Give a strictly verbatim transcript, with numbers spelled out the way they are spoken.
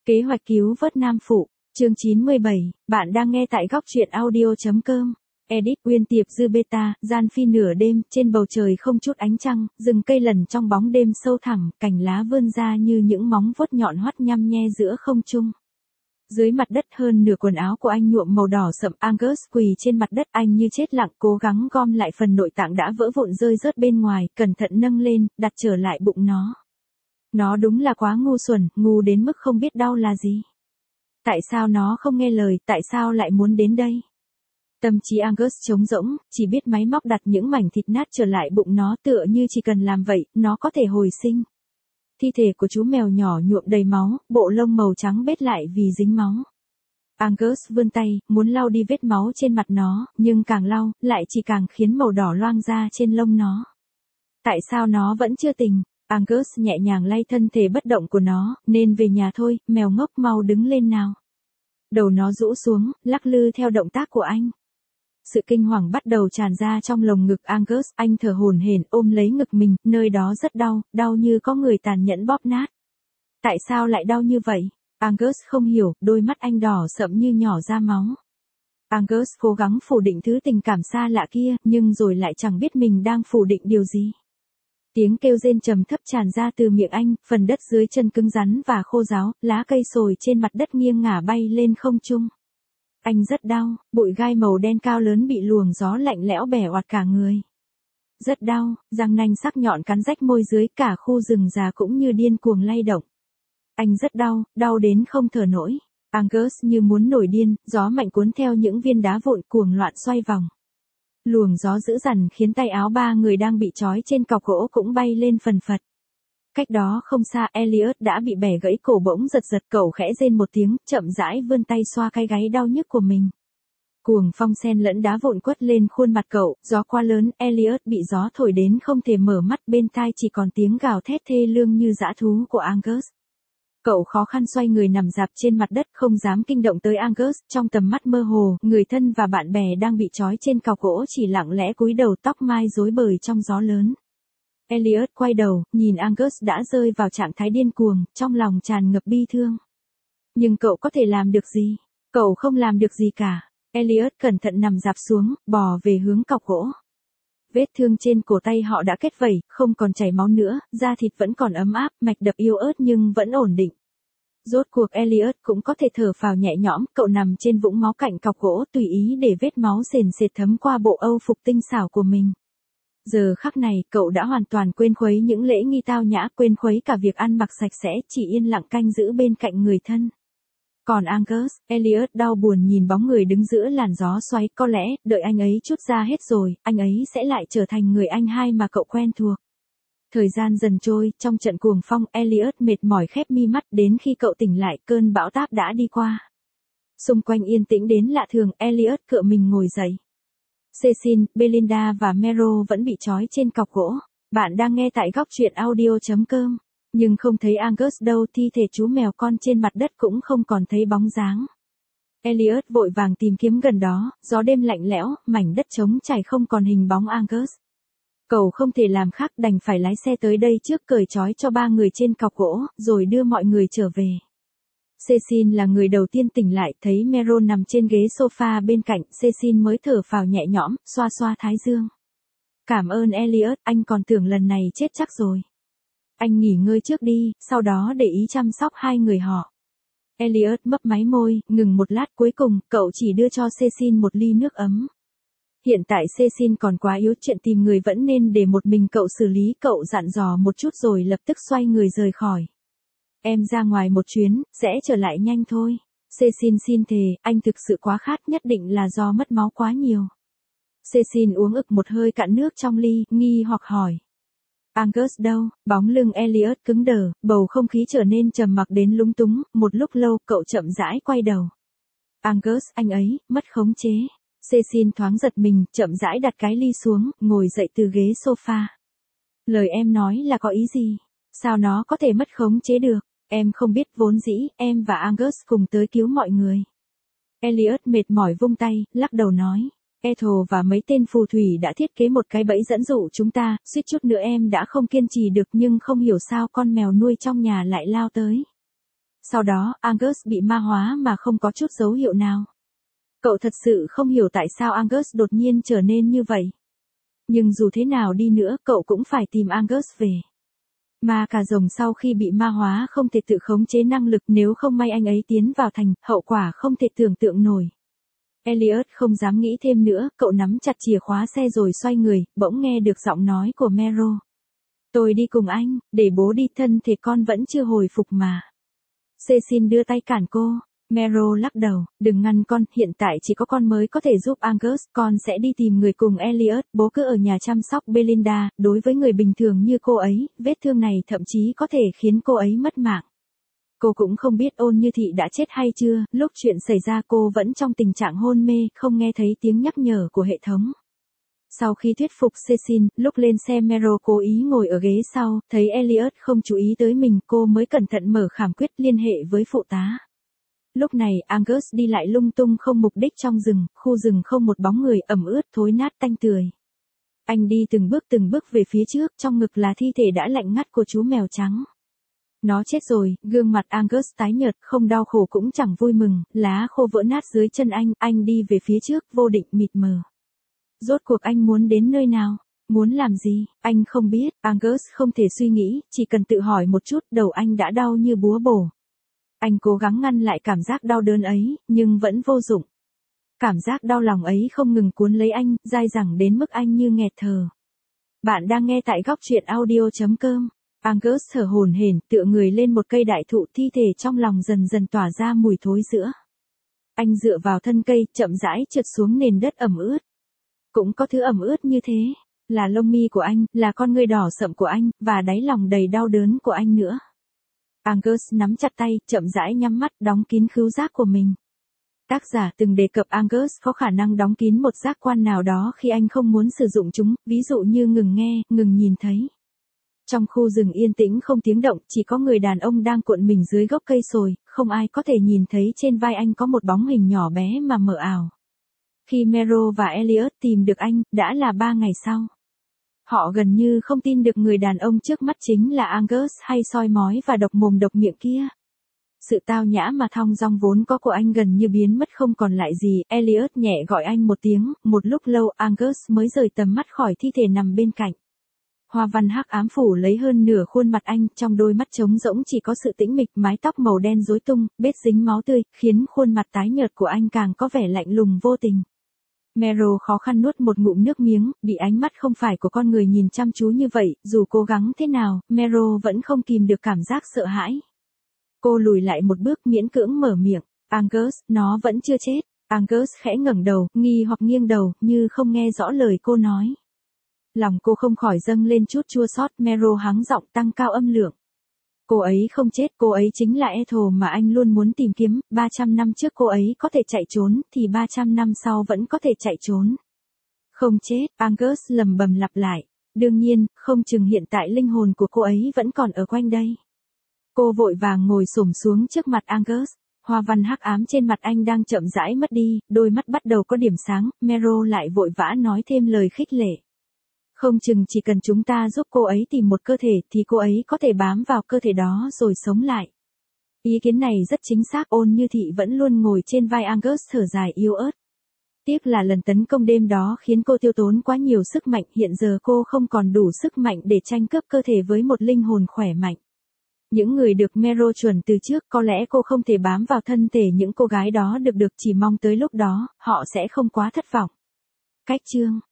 Kế hoạch cứu vớt Nam Phụ, chương chín mươi bảy, bạn đang nghe tại góc truyện audio.com. Edit Uyên Tiệp Dư Beta, gian phi nửa đêm, trên bầu trời không chút ánh trăng, rừng cây lẩn trong bóng đêm sâu thẳm, cành lá vươn ra như những móng vuốt nhọn hoắt nhăm nhe giữa không trung. Dưới mặt đất hơn nửa quần áo của anh nhuộm màu đỏ sậm. Angus quỳ trên mặt đất, anh như chết lặng, cố gắng gom lại phần nội tạng đã vỡ vụn rơi rớt bên ngoài, cẩn thận nâng lên, đặt trở lại bụng nó. Nó đúng là quá ngu xuẩn, ngu đến mức không biết đau là gì. Tại sao nó không nghe lời, tại sao lại muốn đến đây? Tâm trí Angus trống rỗng, chỉ biết máy móc đặt những mảnh thịt nát trở lại bụng nó, tựa như chỉ cần làm vậy, nó có thể hồi sinh. Thi thể của chú mèo nhỏ nhuộm đầy máu, bộ lông màu trắng bết lại vì dính máu. Angus vươn tay, muốn lau đi vết máu trên mặt nó, nhưng càng lau, lại chỉ càng khiến màu đỏ loang ra trên lông nó. Tại sao nó vẫn chưa tỉnh? Angus nhẹ nhàng lay thân thể bất động của nó, nên về nhà thôi, mèo ngốc mau đứng lên nào. Đầu nó rũ xuống, lắc lư theo động tác của anh. Sự kinh hoàng bắt đầu tràn ra trong lồng ngực Angus, anh thở hổn hển ôm lấy ngực mình, nơi đó rất đau, đau như có người tàn nhẫn bóp nát. Tại sao lại đau như vậy? Angus không hiểu, đôi mắt anh đỏ sậm như nhỏ ra máu. Angus cố gắng phủ định thứ tình cảm xa lạ kia, nhưng rồi lại chẳng biết mình đang phủ định điều gì. Tiếng kêu rên trầm thấp tràn ra từ miệng anh, phần đất dưới chân cứng rắn và khô ráo, lá cây sồi trên mặt đất nghiêng ngả bay lên không trung. Anh rất đau, bụi gai màu đen cao lớn bị luồng gió lạnh lẽo bẻ oạt cả người. Rất đau, răng nanh sắc nhọn cắn rách môi dưới, cả khu rừng già cũng như điên cuồng lay động. Anh rất đau, đau đến không thở nổi. Angus như muốn nổi điên, gió mạnh cuốn theo những viên đá vụn cuồng loạn xoay vòng. Luồng gió dữ dằn khiến tay áo ba người đang bị trói trên cọc gỗ cũng bay lên phần phật. Cách đó không xa, Elliot đã bị bẻ gãy cổ, bỗng giật giật, cậu khẽ rên một tiếng, chậm rãi vươn tay xoa cái gáy đau nhức của mình. Cuồng phong xen lẫn đá vụn quất lên khuôn mặt cậu, gió quá lớn, Elliot bị gió thổi đến không thể mở mắt, bên tai chỉ còn tiếng gào thét thê lương như dã thú của Angus. Cậu khó khăn xoay người nằm rạp trên mặt đất, không dám kinh động tới Angus, trong tầm mắt mơ hồ, người thân và bạn bè đang bị trói trên cọc gỗ chỉ lặng lẽ cúi đầu, tóc mai rối bời trong gió lớn. Elliot quay đầu, nhìn Angus đã rơi vào trạng thái điên cuồng, trong lòng tràn ngập bi thương. Nhưng cậu có thể làm được gì? Cậu không làm được gì cả. Elliot cẩn thận nằm rạp xuống, bò về hướng cọc gỗ. Vết thương trên cổ tay họ đã kết vẩy, không còn chảy máu nữa, da thịt vẫn còn ấm áp, mạch đập yếu ớt nhưng vẫn ổn định. Rốt cuộc Elliot cũng có thể thở phào nhẹ nhõm, cậu nằm trên vũng máu cạnh cọc gỗ, tùy ý để vết máu sền sệt thấm qua bộ âu phục tinh xảo của mình. Giờ khắc này, cậu đã hoàn toàn quên khuấy những lễ nghi tao nhã, quên khuấy cả việc ăn mặc sạch sẽ, chỉ yên lặng canh giữ bên cạnh người thân. Còn Angus, Elliot đau buồn nhìn bóng người đứng giữa làn gió xoáy, có lẽ, đợi anh ấy trút ra hết rồi, anh ấy sẽ lại trở thành người anh hai mà cậu quen thuộc. Thời gian dần trôi, trong trận cuồng phong, Elliot mệt mỏi khép mi mắt, đến khi cậu tỉnh lại, cơn bão táp đã đi qua. Xung quanh yên tĩnh đến lạ thường, Elliot cựa mình ngồi dậy. Cecil, Belinda và Mero vẫn bị trói trên cọc gỗ. Bạn đang nghe tại góc truyện audio.com. Nhưng không thấy Angus đâu, thi thể chú mèo con trên mặt đất cũng không còn thấy bóng dáng. Elliot vội vàng tìm kiếm gần đó, gió đêm lạnh lẽo, mảnh đất trống trải không còn hình bóng Angus. Cậu không thể làm khác, đành phải lái xe tới đây trước, cởi trói cho ba người trên cọc gỗ, rồi đưa mọi người trở về. Cecil là người đầu tiên tỉnh lại, thấy Mero nằm trên ghế sofa bên cạnh, Cecil mới thở phào nhẹ nhõm, xoa xoa thái dương. Cảm ơn Elliot, anh còn tưởng lần này chết chắc rồi. Anh nghỉ ngơi trước đi, sau đó để ý chăm sóc hai người họ. Elliot mấp máy môi, ngừng một lát, cuối cùng, cậu chỉ đưa cho Cecil một ly nước ấm. Hiện tại Cecil còn quá yếu, chuyện tìm người vẫn nên để một mình cậu xử lý, cậu dặn dò một chút rồi lập tức xoay người rời khỏi. Em ra ngoài một chuyến, sẽ trở lại nhanh thôi. Cecil xin thề, anh thực sự quá khát, nhất định là do mất máu quá nhiều. Cecil uống ực một hơi cạn nước trong ly, nghi hoặc hỏi. Angus đâu? Bóng lưng Elliot cứng đờ, bầu không khí trở nên trầm mặc đến lúng túng, một lúc lâu, cậu chậm rãi quay đầu. Angus, anh ấy, mất khống chế. Cecil thoáng giật mình, chậm rãi đặt cái ly xuống, ngồi dậy từ ghế sofa. Lời em nói là có ý gì? Sao nó có thể mất khống chế được? Em không biết, vốn dĩ, em và Angus cùng tới cứu mọi người. Elliot mệt mỏi vung tay, lắc đầu nói. Ethel và mấy tên phù thủy đã thiết kế một cái bẫy dẫn dụ chúng ta, suýt chút nữa em đã không kiên trì được, nhưng không hiểu sao con mèo nuôi trong nhà lại lao tới. Sau đó, Angus bị ma hóa mà không có chút dấu hiệu nào. Cậu thật sự không hiểu tại sao Angus đột nhiên trở nên như vậy. Nhưng dù thế nào đi nữa, cậu cũng phải tìm Angus về. Ma cà rồng sau khi bị ma hóa không thể tự khống chế năng lực, nếu không may anh ấy tiến vào thành, hậu quả không thể tưởng tượng nổi. Elliot không dám nghĩ thêm nữa, cậu nắm chặt chìa khóa xe rồi xoay người, bỗng nghe được giọng nói của Meryl. Tôi đi cùng anh, để bố đi, thân thể con vẫn chưa hồi phục mà. Cecil đưa tay cản cô. Meryl lắc đầu, đừng ngăn con, hiện tại chỉ có con mới có thể giúp Angus, con sẽ đi tìm người cùng Elliot, bố cứ ở nhà chăm sóc Belinda, đối với người bình thường như cô ấy, vết thương này thậm chí có thể khiến cô ấy mất mạng. Cô cũng không biết Ôn Như Thị đã chết hay chưa, lúc chuyện xảy ra cô vẫn trong tình trạng hôn mê, không nghe thấy tiếng nhắc nhở của hệ thống. Sau khi thuyết phục Cecil, lúc lên xe Meryl cố ý ngồi ở ghế sau, thấy Elliot không chú ý tới mình, cô mới cẩn thận mở khảm quyết liên hệ với phụ tá. Lúc này, Angus đi lại lung tung không mục đích trong rừng, khu rừng không một bóng người, ẩm ướt, thối nát tanh tưởi. Anh đi từng bước từng bước về phía trước, trong ngực là thi thể đã lạnh ngắt của chú mèo trắng. Nó chết rồi, gương mặt Angus tái nhợt, không đau khổ cũng chẳng vui mừng, lá khô vỡ nát dưới chân anh, anh đi về phía trước, vô định mịt mờ. Rốt cuộc anh muốn đến nơi nào? Muốn làm gì? Anh không biết, Angus không thể suy nghĩ, chỉ cần tự hỏi một chút, đầu anh đã đau như búa bổ. Anh cố gắng ngăn lại cảm giác đau đớn ấy, nhưng vẫn vô dụng. Cảm giác đau lòng ấy không ngừng cuốn lấy anh, dai dẳng đến mức anh như nghẹt thở. Bạn đang nghe tại góc truyện audio chấm com. Angus thở hổn hển, tựa người lên một cây đại thụ, thi thể trong lòng dần dần tỏa ra mùi thối rữa. Anh dựa vào thân cây, chậm rãi trượt xuống nền đất ẩm ướt. Cũng có thứ ẩm ướt như thế, là lông mi của anh, là con ngươi đỏ sậm của anh, và đáy lòng đầy đau đớn của anh nữa. Angus nắm chặt tay, chậm rãi nhắm mắt, đóng kín khứu giác của mình. Tác giả từng đề cập Angus có khả năng đóng kín một giác quan nào đó khi anh không muốn sử dụng chúng, ví dụ như ngừng nghe, ngừng nhìn thấy. Trong khu rừng yên tĩnh không tiếng động, chỉ có người đàn ông đang cuộn mình dưới gốc cây sồi, không ai có thể nhìn thấy trên vai anh có một bóng hình nhỏ bé mà mờ ảo. Khi Meryl và Elliot tìm được anh, đã là ba ngày sau. Họ gần như không tin được người đàn ông trước mắt chính là Angus hay soi mói và độc mồm độc miệng kia. Sự tao nhã mà thong dong vốn có của anh gần như biến mất không còn lại gì. Elliot nhẹ gọi anh một tiếng, một lúc lâu Angus mới rời tầm mắt khỏi thi thể nằm bên cạnh. Hoa văn hắc ám phủ lấy hơn nửa khuôn mặt anh, trong đôi mắt trống rỗng chỉ có sự tĩnh mịch, mái tóc màu đen rối tung, bết dính máu tươi, khiến khuôn mặt tái nhợt của anh càng có vẻ lạnh lùng vô tình. Meryl khó khăn nuốt một ngụm nước miếng, bị ánh mắt không phải của con người nhìn chăm chú như vậy, dù cố gắng thế nào, Meryl vẫn không kìm được cảm giác sợ hãi. Cô lùi lại một bước miễn cưỡng mở miệng, Angus, nó vẫn chưa chết. Angus khẽ ngẩng đầu, nghi hoặc nghiêng đầu, như không nghe rõ lời cô nói. Lòng cô không khỏi dâng lên chút chua xót, Meryl hắng giọng tăng cao âm lượng. Cô ấy không chết, cô ấy chính là Ethel mà anh luôn muốn tìm kiếm, ba trăm năm trước cô ấy có thể chạy trốn, thì ba trăm năm sau vẫn có thể chạy trốn. Không chết, Angus lầm bầm lặp lại. Đương nhiên, không chừng hiện tại linh hồn của cô ấy vẫn còn ở quanh đây. Cô vội vàng ngồi xổm xuống trước mặt Angus. Hoa văn hắc ám trên mặt anh đang chậm rãi mất đi, đôi mắt bắt đầu có điểm sáng, Meryl lại vội vã nói thêm lời khích lệ. Không chừng chỉ cần chúng ta giúp cô ấy tìm một cơ thể thì cô ấy có thể bám vào cơ thể đó rồi sống lại. Ý kiến này rất chính xác, Ôn Như Thị vẫn luôn ngồi trên vai Angus thở dài yếu ớt. Tiếc là lần tấn công đêm đó khiến cô tiêu tốn quá nhiều sức mạnh, hiện giờ cô không còn đủ sức mạnh để tranh cướp cơ thể với một linh hồn khỏe mạnh. Những người được Meryl chuẩn từ trước, có lẽ cô không thể bám vào thân thể những cô gái đó được được, chỉ mong tới lúc đó, họ sẽ không quá thất vọng. Cách chương